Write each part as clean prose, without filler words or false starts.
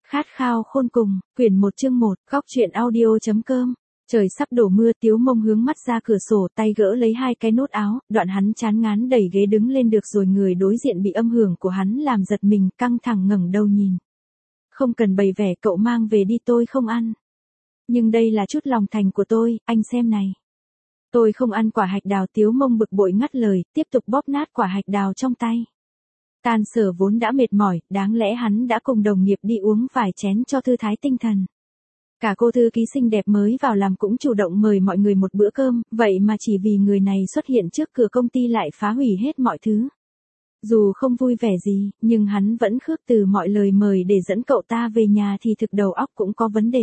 Khát khao khôn cùng, quyển 1 chương 1, góc truyện audio.com. Trời sắp đổ mưa, Tiếu Mông hướng mắt ra cửa sổ, tay gỡ lấy hai cái nút áo, đoạn hắn chán ngán đẩy ghế đứng lên được rồi, người đối diện bị âm hưởng của hắn làm giật mình, căng thẳng ngẩng đầu nhìn. Không cần bày vẻ, cậu mang về đi, tôi không ăn. Nhưng đây là chút lòng thành của tôi, anh xem này. Tôi không ăn quả hạch đào. Tiếu Mông bực bội ngắt lời, tiếp tục bóp nát quả hạch đào trong tay. Tan sở vốn đã mệt mỏi, đáng lẽ hắn đã cùng đồng nghiệp đi uống vài chén cho thư thái tinh thần. Cả cô thư ký xinh đẹp mới vào làm cũng chủ động mời mọi người một bữa cơm, vậy mà chỉ vì người này xuất hiện trước cửa công ty lại phá hủy hết mọi thứ. Dù không vui vẻ gì, nhưng hắn vẫn khước từ mọi lời mời để dẫn cậu ta về nhà thì thực đầu óc cũng có vấn đề.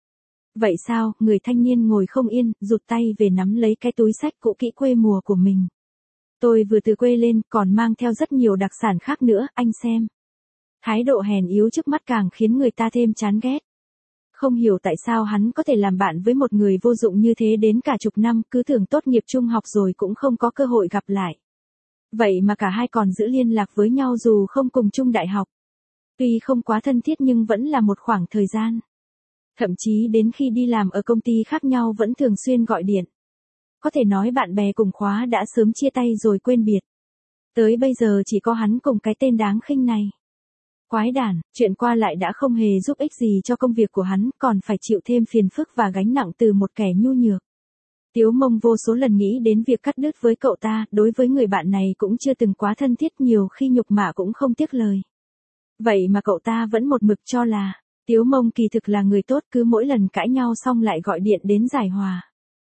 Vậy sao? Người thanh niên ngồi không yên, rụt tay về nắm lấy cái túi xách cũ kỹ quê mùa của mình. Tôi vừa từ quê lên, còn mang theo rất nhiều đặc sản khác nữa, anh xem. Thái độ hèn yếu trước mắt càng khiến người ta thêm chán ghét. Không hiểu tại sao hắn có thể làm bạn với một người vô dụng như thế đến cả chục năm, cứ tưởng tốt nghiệp trung học rồi cũng không có cơ hội gặp lại. Vậy mà cả hai còn giữ liên lạc với nhau dù không cùng chung đại học. Tuy không quá thân thiết nhưng vẫn là một khoảng thời gian. Thậm chí đến khi đi làm ở công ty khác nhau vẫn thường xuyên gọi điện. Có thể nói bạn bè cùng khóa đã sớm chia tay rồi quên biệt. Tới bây giờ chỉ có hắn cùng cái tên đáng khinh này. Quái đản, chuyện qua lại đã không hề giúp ích gì cho công việc của hắn, còn phải chịu thêm phiền phức và gánh nặng từ một kẻ nhu nhược. Tiếu Mông vô số lần nghĩ đến việc cắt đứt với cậu ta, đối với người bạn này cũng chưa từng quá thân thiết, nhiều khi nhục mạ cũng không tiếc lời. Vậy mà cậu ta vẫn một mực cho là, Tiếu Mông kỳ thực là người tốt, cứ mỗi lần cãi nhau xong lại gọi điện đến giải hòa.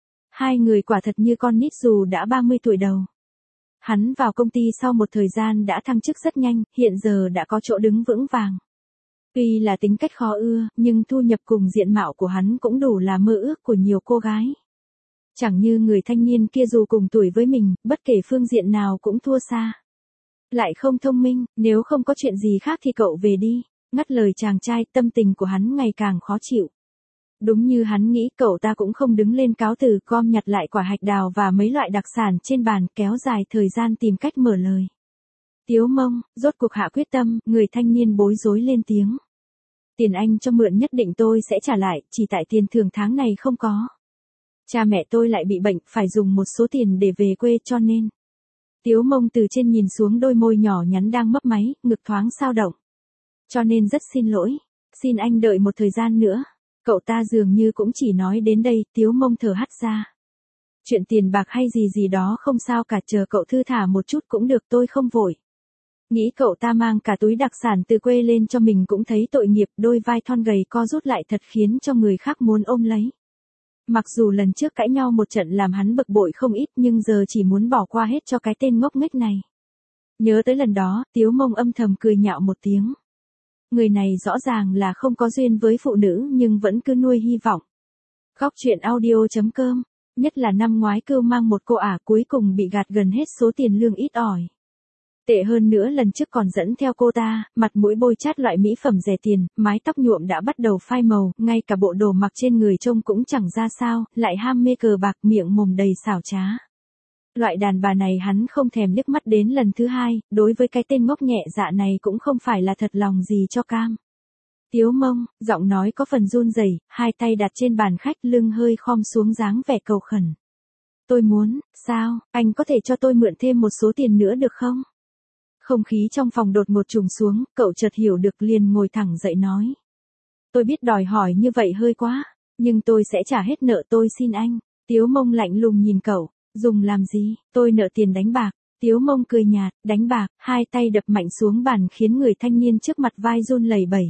Hai người quả thật như con nít dù đã 30 tuổi đầu. Hắn vào công ty sau một thời gian đã thăng chức rất nhanh, hiện giờ đã có chỗ đứng vững vàng. Tuy là tính cách khó ưa, nhưng thu nhập cùng diện mạo của hắn cũng đủ là mơ ước của nhiều cô gái. Chẳng như người thanh niên kia dù cùng tuổi với mình, bất kể phương diện nào cũng thua xa. Lại không thông minh, nếu không có chuyện gì khác thì cậu về đi. Ngắt lời chàng trai, tâm tình của hắn ngày càng khó chịu. Đúng như hắn nghĩ, cậu ta cũng không đứng lên cáo từ, gom nhặt lại quả hạch đào và mấy loại đặc sản trên bàn, kéo dài thời gian tìm cách mở lời. Tiếu Mông, rốt cuộc hạ quyết tâm, người thanh niên bối rối lên tiếng. Tiền anh cho mượn nhất định tôi sẽ trả lại, chỉ tại tiền thưởng tháng này không có. Cha mẹ tôi lại bị bệnh, phải dùng một số tiền để về quê cho nên. Tiếu Mông từ trên nhìn xuống đôi môi nhỏ nhắn đang mấp máy, ngực thoáng xao động. Cho nên rất xin lỗi, xin anh đợi một thời gian nữa. Cậu ta dường như cũng chỉ nói đến đây, Tiếu Mông thở hắt ra. Chuyện tiền bạc hay gì gì đó không sao cả, chờ cậu thư thả một chút cũng được, tôi không vội. Nghĩ cậu ta mang cả túi đặc sản từ quê lên cho mình cũng thấy tội nghiệp, đôi vai thon gầy co rút lại thật khiến cho người khác muốn ôm lấy. Mặc dù lần trước cãi nhau một trận làm hắn bực bội không ít nhưng giờ chỉ muốn bỏ qua hết cho cái tên ngốc nghếch này. Nhớ tới lần đó, Tiếu Mông âm thầm cười nhạo một tiếng. Người này rõ ràng là không có duyên với phụ nữ nhưng vẫn cứ nuôi hy vọng. Góc truyện audio.com, nhất là năm ngoái Cưu mang một cô ả cuối cùng bị gạt gần hết số tiền lương ít ỏi. Tệ hơn nữa lần trước còn dẫn theo cô ta, mặt mũi bôi chát loại mỹ phẩm rẻ tiền, mái tóc nhuộm đã bắt đầu phai màu, ngay cả bộ đồ mặc trên người trông cũng chẳng ra sao, lại ham mê cờ bạc, miệng mồm đầy xảo trá. Loại đàn bà này hắn không thèm liếc mắt đến lần thứ hai, đối với cái tên ngốc nhẹ dạ này cũng không phải là thật lòng gì cho cam. Tiếu Mông, giọng nói có phần run rẩy, hai tay đặt trên bàn khách, lưng hơi khom xuống dáng vẻ cầu khẩn. Tôi muốn, sao, anh có thể cho tôi mượn thêm một số tiền nữa được không? Không khí trong phòng đột ngột trùng xuống, cậu chợt hiểu được liền ngồi thẳng dậy nói. Tôi biết đòi hỏi như vậy hơi quá, nhưng tôi sẽ trả hết nợ, tôi xin anh. Tiếu Mông lạnh lùng nhìn cậu. Dùng làm gì, tôi nợ tiền đánh bạc. Tiếu Mông cười nhạt, đánh bạc, hai tay đập mạnh xuống bàn khiến người thanh niên trước mặt vai run lẩy bẩy.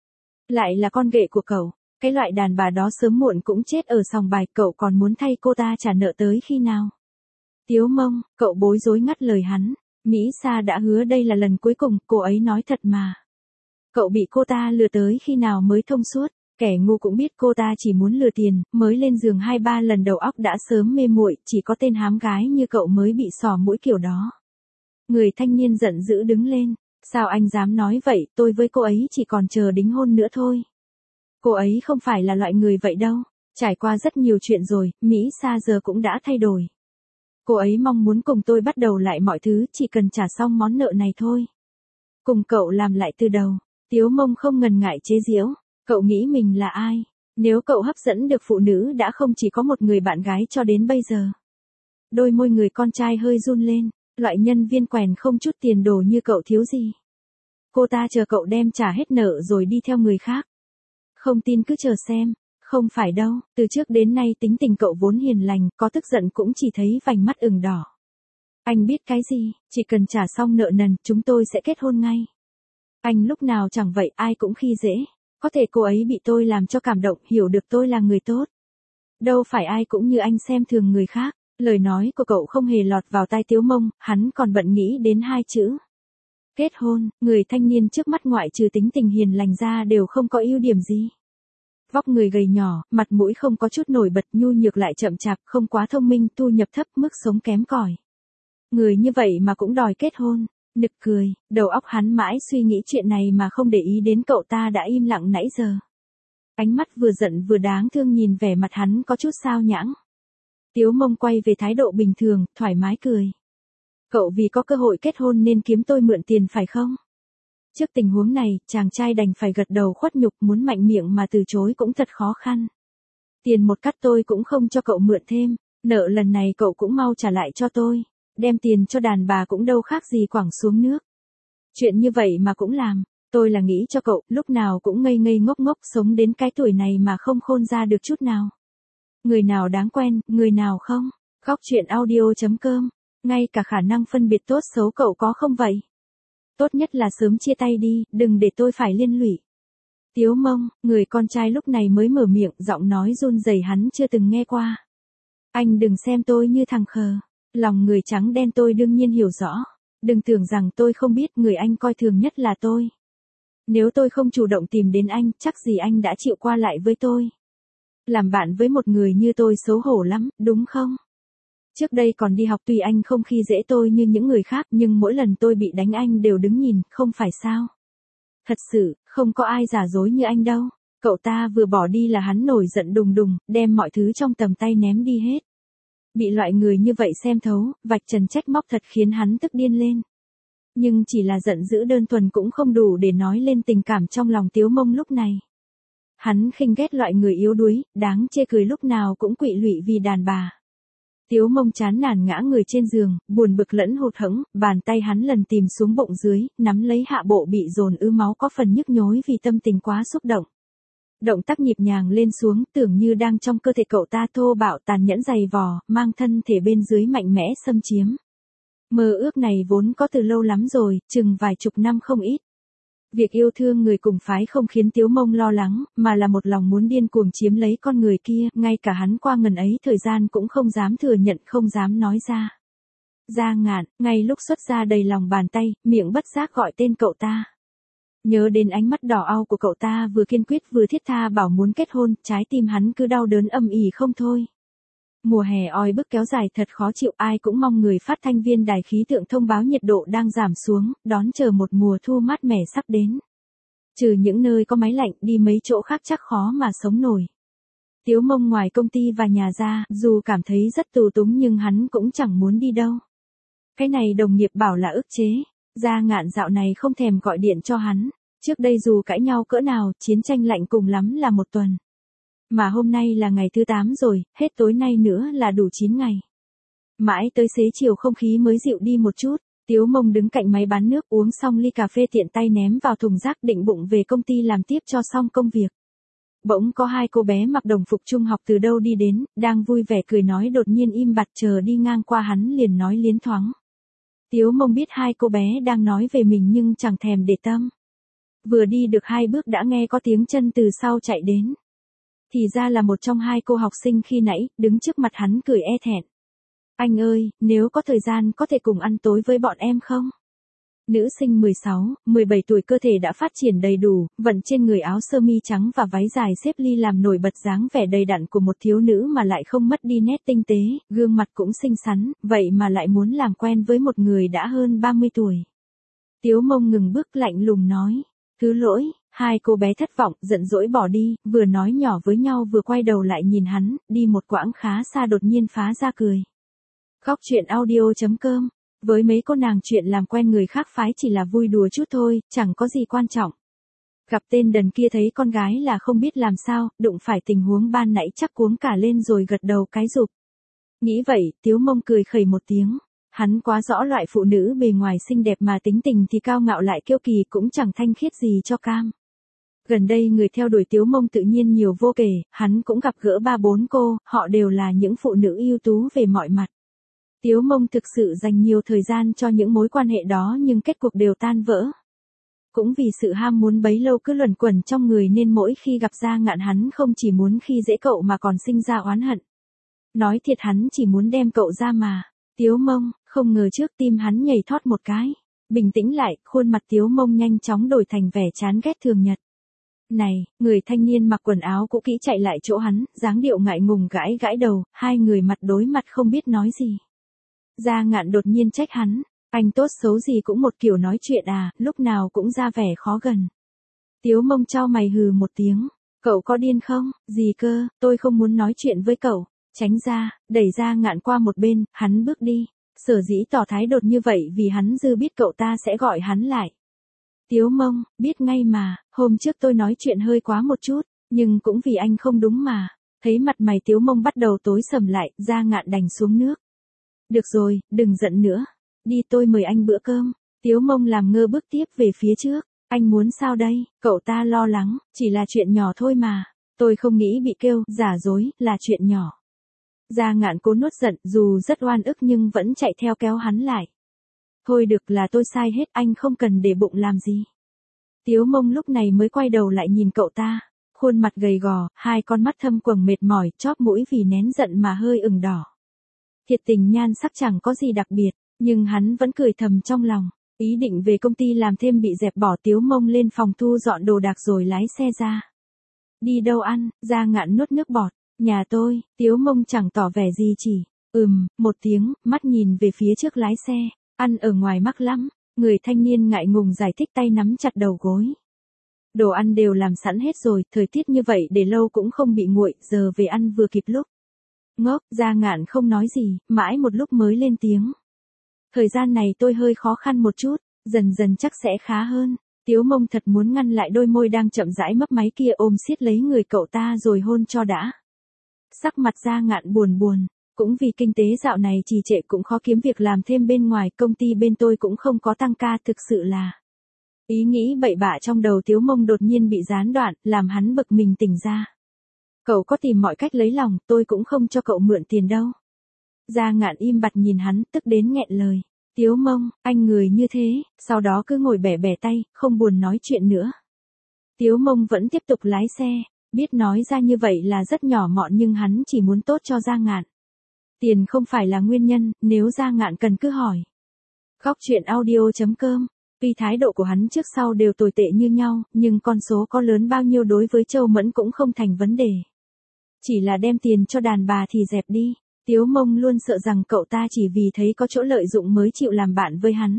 Lại là con ghệ của cậu, cái loại đàn bà đó sớm muộn cũng chết ở sòng bài, cậu còn muốn thay cô ta trả nợ tới khi nào? Tiếu Mông, cậu bối rối ngắt lời hắn, Mỹ Sa đã hứa đây là lần cuối cùng, cô ấy nói thật mà. Cậu bị cô ta lừa tới khi nào mới thông suốt? Kẻ ngu cũng biết cô ta chỉ muốn lừa tiền, mới lên giường 2-3 lần đầu óc đã sớm mê muội, chỉ có tên hám gái như cậu mới bị xỏ mũi kiểu đó. Người thanh niên giận dữ đứng lên, sao anh dám nói vậy, tôi với cô ấy chỉ còn chờ đính hôn nữa thôi. Cô ấy không phải là loại người vậy đâu, trải qua rất nhiều chuyện rồi, Mỹ Sa giờ cũng đã thay đổi. Cô ấy mong muốn cùng tôi bắt đầu lại mọi thứ, chỉ cần trả xong món nợ này thôi. Cùng cậu làm lại từ đầu, Tiếu Mông không ngần ngại chế giễu. Cậu nghĩ mình là ai? Nếu cậu hấp dẫn được phụ nữ đã không chỉ có một người bạn gái cho đến bây giờ. Đôi môi người con trai hơi run lên, loại nhân viên quèn không chút tiền đồ như cậu thiếu gì. Cô ta chờ cậu đem trả hết nợ rồi đi theo người khác. Không tin cứ chờ xem. Không phải đâu, từ trước đến nay tính tình cậu vốn hiền lành, có tức giận cũng chỉ thấy vành mắt ửng đỏ. Anh biết cái gì, chỉ cần trả xong nợ nần, chúng tôi sẽ kết hôn ngay. Anh lúc nào chẳng vậy, ai cũng khi dễ. Có thể cô ấy bị tôi làm cho cảm động, hiểu được tôi là người tốt. Đâu phải ai cũng như anh xem thường người khác. Lời nói của cậu không hề lọt vào tai Tiếu Mông, hắn còn bận nghĩ đến hai chữ. Kết hôn, người thanh niên trước mắt ngoại trừ tính tình hiền lành ra đều không có ưu điểm gì. Vóc người gầy nhỏ, mặt mũi không có chút nổi bật, nhu nhược lại chậm chạp, không quá thông minh, thu nhập thấp, mức sống kém cỏi. Người như vậy mà cũng đòi kết hôn. Nực cười, đầu óc hắn mãi suy nghĩ chuyện này mà không để ý đến cậu ta đã im lặng nãy giờ. Ánh mắt vừa giận vừa đáng thương nhìn vẻ mặt hắn có chút sao nhãng. Tiếu Mông quay về thái độ bình thường, thoải mái cười. Cậu vì có cơ hội kết hôn nên kiếm tôi mượn tiền phải không? Trước tình huống này, chàng trai đành phải gật đầu khuất nhục, muốn mạnh miệng mà từ chối cũng thật khó khăn. Tiền một cắt tôi cũng không cho cậu mượn thêm, nợ lần này cậu cũng mau trả lại cho tôi. Đem tiền cho đàn bà cũng đâu khác gì quẳng xuống nước. Chuyện như vậy mà cũng làm, tôi là nghĩ cho cậu, lúc nào cũng ngây ngây ngốc ngốc sống đến cái tuổi này mà không khôn ra được chút nào. Người nào đáng quen, người nào không? Góc chuyện audio.com, ngay cả khả năng phân biệt tốt xấu cậu có không vậy? Tốt nhất là sớm chia tay đi, đừng để tôi phải liên lụy. Tiếu Mông, người con trai lúc này mới mở miệng, giọng nói run rẩy hắn chưa từng nghe qua. Anh đừng xem tôi như thằng khờ. Lòng người trắng đen tôi đương nhiên hiểu rõ. Đừng tưởng rằng tôi không biết người anh coi thường nhất là tôi. Nếu tôi không chủ động tìm đến anh, chắc gì anh đã chịu qua lại với tôi. Làm bạn với một người như tôi xấu hổ lắm, đúng không? Trước đây còn đi học tuy anh không khi dễ tôi như những người khác nhưng mỗi lần tôi bị đánh anh đều đứng nhìn, không phải sao? Thật sự, không có ai giả dối như anh đâu. Cậu ta vừa bỏ đi là hắn nổi giận đùng đùng, đem mọi thứ trong tầm tay ném đi hết. Bị loại người như vậy xem thấu, vạch trần trách móc thật khiến hắn tức điên lên. Nhưng chỉ là giận dữ đơn thuần cũng không đủ để nói lên tình cảm trong lòng Tiếu Mông lúc này. Hắn khinh ghét loại người yếu đuối, đáng chê cười lúc nào cũng quỵ lụy vì đàn bà. Tiếu Mông chán nản ngã người trên giường, buồn bực lẫn hụt hẫng, bàn tay hắn lần tìm xuống bụng dưới, nắm lấy hạ bộ bị dồn ứ máu có phần nhức nhối vì tâm tình quá xúc động. Động tác nhịp nhàng lên xuống, tưởng như đang trong cơ thể cậu ta thô bạo tàn nhẫn dày vò, mang thân thể bên dưới mạnh mẽ xâm chiếm. Mơ ước này vốn có từ lâu lắm rồi, chừng vài chục năm không ít. Việc yêu thương người cùng phái không khiến Tiếu Mông lo lắng, mà là một lòng muốn điên cuồng chiếm lấy con người kia, ngay cả hắn qua ngần ấy thời gian cũng không dám thừa nhận, không dám nói ra. Gia Ngạn, ngay lúc xuất ra đầy lòng bàn tay, miệng bất giác gọi tên cậu ta. Nhớ đến ánh mắt đỏ au của cậu ta vừa kiên quyết vừa thiết tha bảo muốn kết hôn, trái tim hắn cứ đau đớn âm ỉ không thôi. Mùa hè oi bức kéo dài thật khó chịu, ai cũng mong người phát thanh viên đài khí tượng thông báo nhiệt độ đang giảm xuống, đón chờ một mùa thu mát mẻ sắp đến. Trừ những nơi có máy lạnh, đi mấy chỗ khác chắc khó mà sống nổi. Tiếu Mông ngoài công ty và nhà ra, dù cảm thấy rất tù túng nhưng hắn cũng chẳng muốn đi đâu. Cái này đồng nghiệp bảo là ức chế. Gia Ngạn dạo này không thèm gọi điện cho hắn. Trước đây dù cãi nhau cỡ nào, chiến tranh lạnh cùng lắm là một tuần. Mà hôm nay là ngày thứ 8 rồi, hết tối nay nữa là đủ 9 ngày. Mãi tới xế chiều không khí mới dịu đi một chút. Tiếu Mông đứng cạnh máy bán nước uống xong ly cà phê tiện tay ném vào thùng rác định bụng về công ty làm tiếp cho xong công việc. Bỗng có hai cô bé mặc đồng phục trung học từ đâu đi đến, đang vui vẻ cười nói đột nhiên im bặt chờ đi ngang qua hắn liền nói liến thoáng. Tiếu Mông biết hai cô bé đang nói về mình nhưng chẳng thèm để tâm. Vừa đi được 2 bước đã nghe có tiếng chân từ sau chạy đến. Thì ra là một trong 2 cô học sinh khi nãy, đứng trước mặt hắn cười e thẹn. Anh ơi, nếu có thời gian có thể cùng ăn tối với bọn em không? Nữ sinh 16, 17 tuổi cơ thể đã phát triển đầy đủ, vận trên người áo sơ mi trắng và váy dài xếp ly làm nổi bật dáng vẻ đầy đặn của một thiếu nữ mà lại không mất đi nét tinh tế, gương mặt cũng xinh xắn, vậy mà lại muốn làm quen với một người đã hơn 30 tuổi. Tiếu Mông ngừng bước lạnh lùng nói, thứ lỗi, hai cô bé thất vọng, giận dỗi bỏ đi, vừa nói nhỏ với nhau vừa quay đầu lại nhìn hắn, đi một quãng khá xa đột nhiên phá ra cười. Góc chuyện audio.com. Với mấy cô nàng chuyện làm quen người khác phái chỉ là vui đùa chút thôi, chẳng có gì quan trọng. Gặp tên đần kia thấy con gái là không biết làm sao, đụng phải tình huống ban nãy chắc cuống cả lên rồi gật đầu cái rụp. Nghĩ vậy, Tiếu Mông cười khẩy một tiếng. Hắn quá rõ loại phụ nữ bề ngoài xinh đẹp mà tính tình thì cao ngạo lại kiêu kỳ cũng chẳng thanh khiết gì cho cam. Gần đây người theo đuổi Tiếu Mông tự nhiên nhiều vô kể, hắn cũng gặp gỡ 3-4 cô, họ đều là những phụ nữ ưu tú về mọi mặt. Tiếu Mông thực sự dành nhiều thời gian cho những mối quan hệ đó nhưng kết cuộc đều tan vỡ. Cũng vì sự ham muốn bấy lâu cứ luẩn quẩn trong người nên mỗi khi gặp Gia Ngạn hắn không chỉ muốn khi dễ cậu mà còn sinh ra oán hận. Nói thiệt hắn chỉ muốn đem cậu ra mà. Tiếu Mông, không ngờ trước tim hắn nhảy thót một cái. Bình tĩnh lại, khuôn mặt Tiếu Mông nhanh chóng đổi thành vẻ chán ghét thường nhật. Này, người thanh niên mặc quần áo cũ kỹ chạy lại chỗ hắn, dáng điệu ngại ngùng gãi gãi đầu, hai người mặt đối mặt không biết nói gì. Gia Ngạn đột nhiên trách hắn, anh tốt xấu gì cũng một kiểu nói chuyện à, lúc nào cũng ra vẻ khó gần. Tiếu Mông chau mày hừ một tiếng, cậu có điên không, gì cơ, tôi không muốn nói chuyện với cậu, tránh ra, đẩy Gia Ngạn qua một bên, hắn bước đi, sở dĩ tỏ thái độ như vậy vì hắn dư biết cậu ta sẽ gọi hắn lại. Tiếu Mông, biết ngay mà, hôm trước tôi nói chuyện hơi quá một chút, nhưng cũng vì anh không đúng mà. Thấy mặt mày Tiếu Mông bắt đầu tối sầm lại, Gia Ngạn đành xuống nước. Được rồi, đừng giận nữa. Đi tôi mời anh bữa cơm. Tiếu Mông làm ngơ bước tiếp về phía trước. Anh muốn sao đây? Cậu ta lo lắng, chỉ là chuyện nhỏ thôi mà. Tôi không nghĩ bị kêu, giả dối, là chuyện nhỏ. Gia Ngạn cố nuốt giận, dù rất oan ức nhưng vẫn chạy theo kéo hắn lại. Thôi được là tôi sai hết, anh không cần để bụng làm gì. Tiếu Mông lúc này mới quay đầu lại nhìn cậu ta. Khuôn mặt gầy gò, hai con mắt thâm quầng mệt mỏi, chóp mũi vì nén giận mà hơi ửng đỏ. Thiệt tình nhan sắc chẳng có gì đặc biệt, nhưng hắn vẫn cười thầm trong lòng. Ý định về công ty làm thêm bị dẹp bỏ. Tiếu Mông lên phòng thu dọn đồ đạc rồi lái xe ra. Đi đâu ăn? Gia Ngạn nuốt nước bọt. Nhà tôi. Tiếu Mông chẳng tỏ vẻ gì chỉ. Một tiếng, mắt nhìn về phía trước lái xe. Ăn ở ngoài mắc lắm. Người thanh niên ngại ngùng giải thích tay nắm chặt đầu gối. Đồ ăn đều làm sẵn hết rồi, thời tiết như vậy để lâu cũng không bị nguội, giờ về ăn vừa kịp lúc. Ngốc, Gia Ngạn không nói gì, mãi một lúc mới lên tiếng. Thời gian này tôi hơi khó khăn một chút, dần dần chắc sẽ khá hơn. Tiếu Mông thật muốn ngăn lại đôi môi đang chậm rãi mấp máy kia ôm siết lấy người cậu ta rồi hôn cho đã. Sắc mặt Gia Ngạn buồn buồn, cũng vì kinh tế dạo này trì trệ cũng khó kiếm việc làm thêm bên ngoài, công ty bên tôi cũng không có tăng ca, thực sự là. Ý nghĩ bậy bạ trong đầu Tiếu Mông đột nhiên bị gián đoạn, làm hắn bực mình tỉnh ra. Cậu có tìm mọi cách lấy lòng, tôi cũng không cho cậu mượn tiền đâu. Gia Ngạn im bặt nhìn hắn, tức đến nghẹn lời. Tiếu Mông, anh người như thế, sau đó cứ ngồi bẻ bẻ tay, không buồn nói chuyện nữa. Tiếu Mông vẫn tiếp tục lái xe, biết nói ra như vậy là rất nhỏ mọn nhưng hắn chỉ muốn tốt cho Gia Ngạn. Tiền không phải là nguyên nhân, nếu Gia Ngạn cần cứ hỏi. Góc truyện audio.com. Vì thái độ của hắn trước sau đều tồi tệ như nhau, nhưng con số có lớn bao nhiêu đối với Châu Mẫn cũng không thành vấn đề. Chỉ là đem tiền cho đàn bà thì dẹp đi. Tiếu Mông luôn sợ rằng cậu ta chỉ vì thấy có chỗ lợi dụng mới chịu làm bạn với hắn.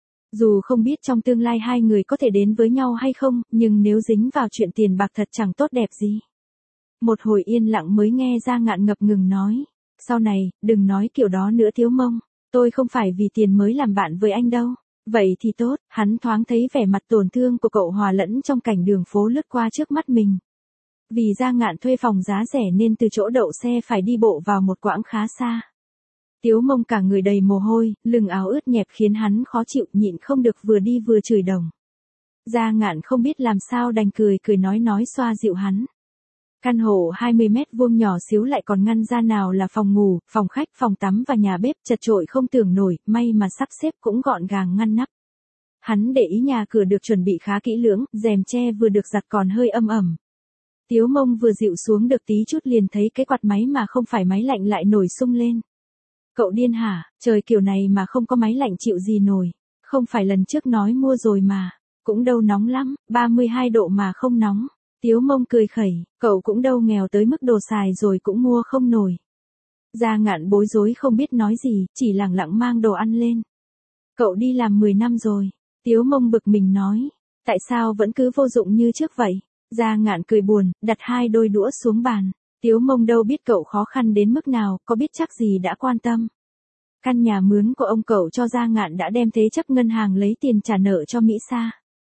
Dù không biết trong tương lai hai người có thể đến với nhau hay không, nhưng nếu dính vào chuyện tiền bạc thật chẳng tốt đẹp gì. Một hồi yên lặng mới nghe Gia Ngạn ngập ngừng nói. Sau này, đừng nói kiểu đó nữa Tiếu Mông. Tôi không phải vì tiền mới làm bạn với anh đâu. Vậy thì tốt, hắn thoáng thấy vẻ mặt tổn thương của cậu hòa lẫn trong cảnh đường phố lướt qua trước mắt mình. Vì Gia Ngạn thuê phòng giá rẻ nên từ chỗ đậu xe phải đi bộ vào một quãng khá xa. Tiếu Mông cả người đầy mồ hôi, lưng áo ướt nhẹp khiến hắn khó chịu, nhịn không được vừa đi vừa chửi đồng. Gia Ngạn không biết làm sao đành cười nói xoa dịu hắn. Căn hộ 20 mét vuông nhỏ xíu lại còn ngăn ra nào là phòng ngủ, phòng khách, phòng tắm và nhà bếp chật chội không tưởng nổi, may mà sắp xếp cũng gọn gàng ngăn nắp. Hắn để ý nhà cửa được chuẩn bị khá kỹ lưỡng, rèm tre vừa được giặt còn hơi âm ẩm. Tiếu Mông vừa dịu xuống được tí chút liền thấy cái quạt máy mà không phải máy lạnh lại nổi sung lên. Cậu điên hả, trời kiểu này mà không có máy lạnh chịu gì nổi. Không phải lần trước nói mua rồi mà, cũng đâu nóng lắm, 32 độ mà không nóng. Tiếu Mông cười khẩy, cậu cũng đâu nghèo tới mức đồ xài rồi cũng mua không nổi. Gia Ngạn bối rối không biết nói gì, chỉ lẳng lặng mang đồ ăn lên. Cậu đi làm 10 năm rồi. Tiếu Mông bực mình nói. Tại sao vẫn cứ vô dụng như trước vậy? Gia Ngạn cười buồn, đặt hai đôi đũa xuống bàn. Tiếu Mông đâu biết cậu khó khăn đến mức nào, có biết chắc gì đã quan tâm. Căn nhà mướn của ông cậu cho Gia Ngạn đã đem thế chấp ngân hàng lấy tiền trả nợ cho Mỹ Sa.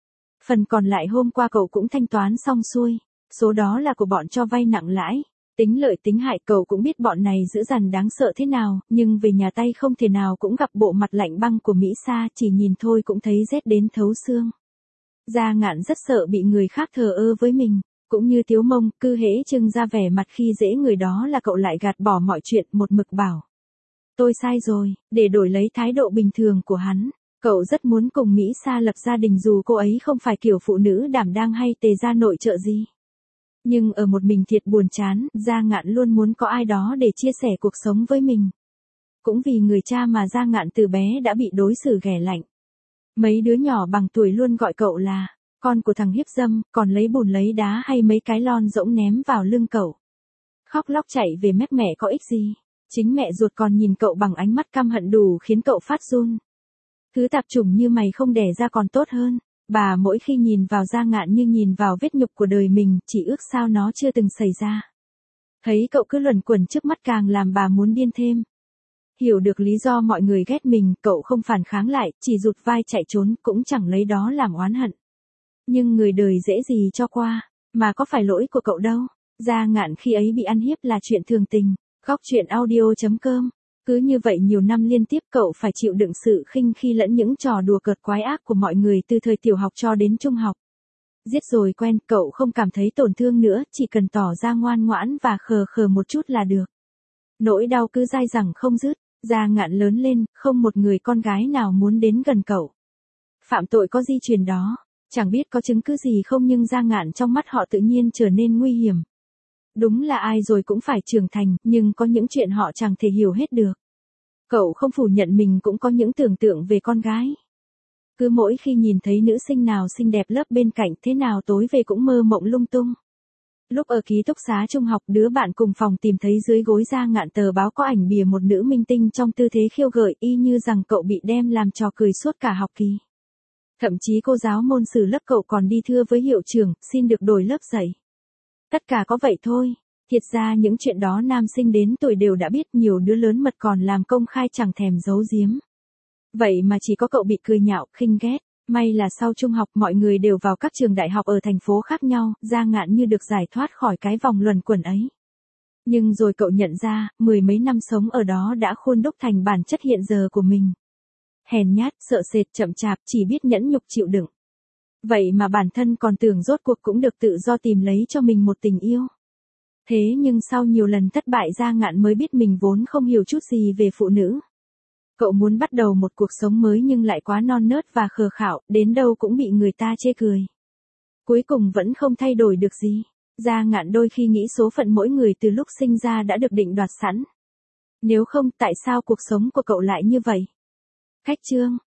Phần còn lại hôm qua cậu cũng thanh toán xong xuôi, số đó là của bọn cho vay nặng lãi. Tính lợi tính hại cậu cũng biết bọn này dữ dằn đáng sợ thế nào, nhưng về nhà tay không thể nào cũng gặp bộ mặt lạnh băng của Mỹ Sa, chỉ nhìn thôi cũng thấy rét đến thấu xương. Gia Ngạn rất sợ bị người khác thờ ơ với mình, cũng như Tiếu Mông, cứ hễ trưng ra vẻ mặt khi dễ người đó là cậu lại gạt bỏ mọi chuyện, một mực bảo. Tôi sai rồi, để đổi lấy thái độ bình thường của hắn. Cậu rất muốn cùng Mỹ Sa lập gia đình dù cô ấy không phải kiểu phụ nữ đảm đang hay tề gia nội trợ gì. Nhưng ở một mình thiệt buồn chán, Gia Ngạn luôn muốn có ai đó để chia sẻ cuộc sống với mình. Cũng vì người cha mà Gia Ngạn từ bé đã bị đối xử ghẻ lạnh. Mấy đứa nhỏ bằng tuổi luôn gọi cậu là con của thằng hiếp dâm, còn lấy bùn lấy đá hay mấy cái lon rỗng ném vào lưng cậu. Khóc lóc chạy về mép mẹ có ích gì. Chính mẹ ruột còn nhìn cậu bằng ánh mắt căm hận đủ khiến cậu phát run. Thứ tạp chủng như mày không đẻ ra còn tốt hơn. Bà mỗi khi nhìn vào Gia Ngạn như nhìn vào vết nhục của đời mình, chỉ ước sao nó chưa từng xảy ra. Thấy cậu cứ luẩn quẩn trước mắt càng làm bà muốn điên thêm. Hiểu được lý do mọi người ghét mình, cậu không phản kháng lại, chỉ rụt vai chạy trốn, cũng chẳng lấy đó làm oán hận. Nhưng người đời dễ gì cho qua, mà có phải lỗi của cậu đâu. Gia Ngạn khi ấy bị ăn hiếp là chuyện thường tình. Góc truyện audio.com. Cứ như vậy nhiều năm liên tiếp cậu phải chịu đựng sự khinh khi lẫn những trò đùa cợt quái ác của mọi người từ thời tiểu học cho đến trung học. Giết rồi quen, cậu không cảm thấy tổn thương nữa, chỉ cần tỏ ra ngoan ngoãn và khờ khờ một chút là được. Nỗi đau cứ dai dẳng không dứt. Gia Ngạn lớn lên, không một người con gái nào muốn đến gần cậu. Phạm tội có di truyền đó, chẳng biết có chứng cứ gì không nhưng Gia Ngạn trong mắt họ tự nhiên trở nên nguy hiểm. Đúng là ai rồi cũng phải trưởng thành, nhưng có những chuyện họ chẳng thể hiểu hết được. Cậu không phủ nhận mình cũng có những tưởng tượng về con gái. Cứ mỗi khi nhìn thấy nữ sinh nào xinh đẹp lớp bên cạnh thế nào tối về cũng mơ mộng lung tung. Lúc ở ký túc xá trung học, đứa bạn cùng phòng tìm thấy dưới gối Gia Ngạn tờ báo có ảnh bìa một nữ minh tinh trong tư thế khiêu gợi y như rằng cậu bị đem làm trò cười suốt cả học kỳ. Thậm chí cô giáo môn sử lớp cậu còn đi thưa với hiệu trưởng, xin được đổi lớp dạy. Tất cả có vậy thôi. Thiệt ra những chuyện đó nam sinh đến tuổi đều đã biết, nhiều đứa lớn mật còn làm công khai chẳng thèm giấu giếm. Vậy mà chỉ có cậu bị cười nhạo, khinh ghét. May là sau trung học mọi người đều vào các trường đại học ở thành phố khác nhau, Gia Ngạn như được giải thoát khỏi cái vòng luẩn quẩn ấy. Nhưng rồi cậu nhận ra, mười mấy năm sống ở đó đã khuôn đúc thành bản chất hiện giờ của mình. Hèn nhát, sợ sệt, chậm chạp, chỉ biết nhẫn nhục chịu đựng. Vậy mà bản thân còn tưởng rốt cuộc cũng được tự do tìm lấy cho mình một tình yêu. Thế nhưng sau nhiều lần thất bại Gia Ngạn mới biết mình vốn không hiểu chút gì về phụ nữ. Cậu muốn bắt đầu một cuộc sống mới nhưng lại quá non nớt và khờ khạo, đến đâu cũng bị người ta chê cười. Cuối cùng vẫn không thay đổi được gì. Gia Ngạn đôi khi nghĩ số phận mỗi người từ lúc sinh ra đã được định đoạt sẵn. Nếu không, tại sao cuộc sống của cậu lại như vậy? Khách chương.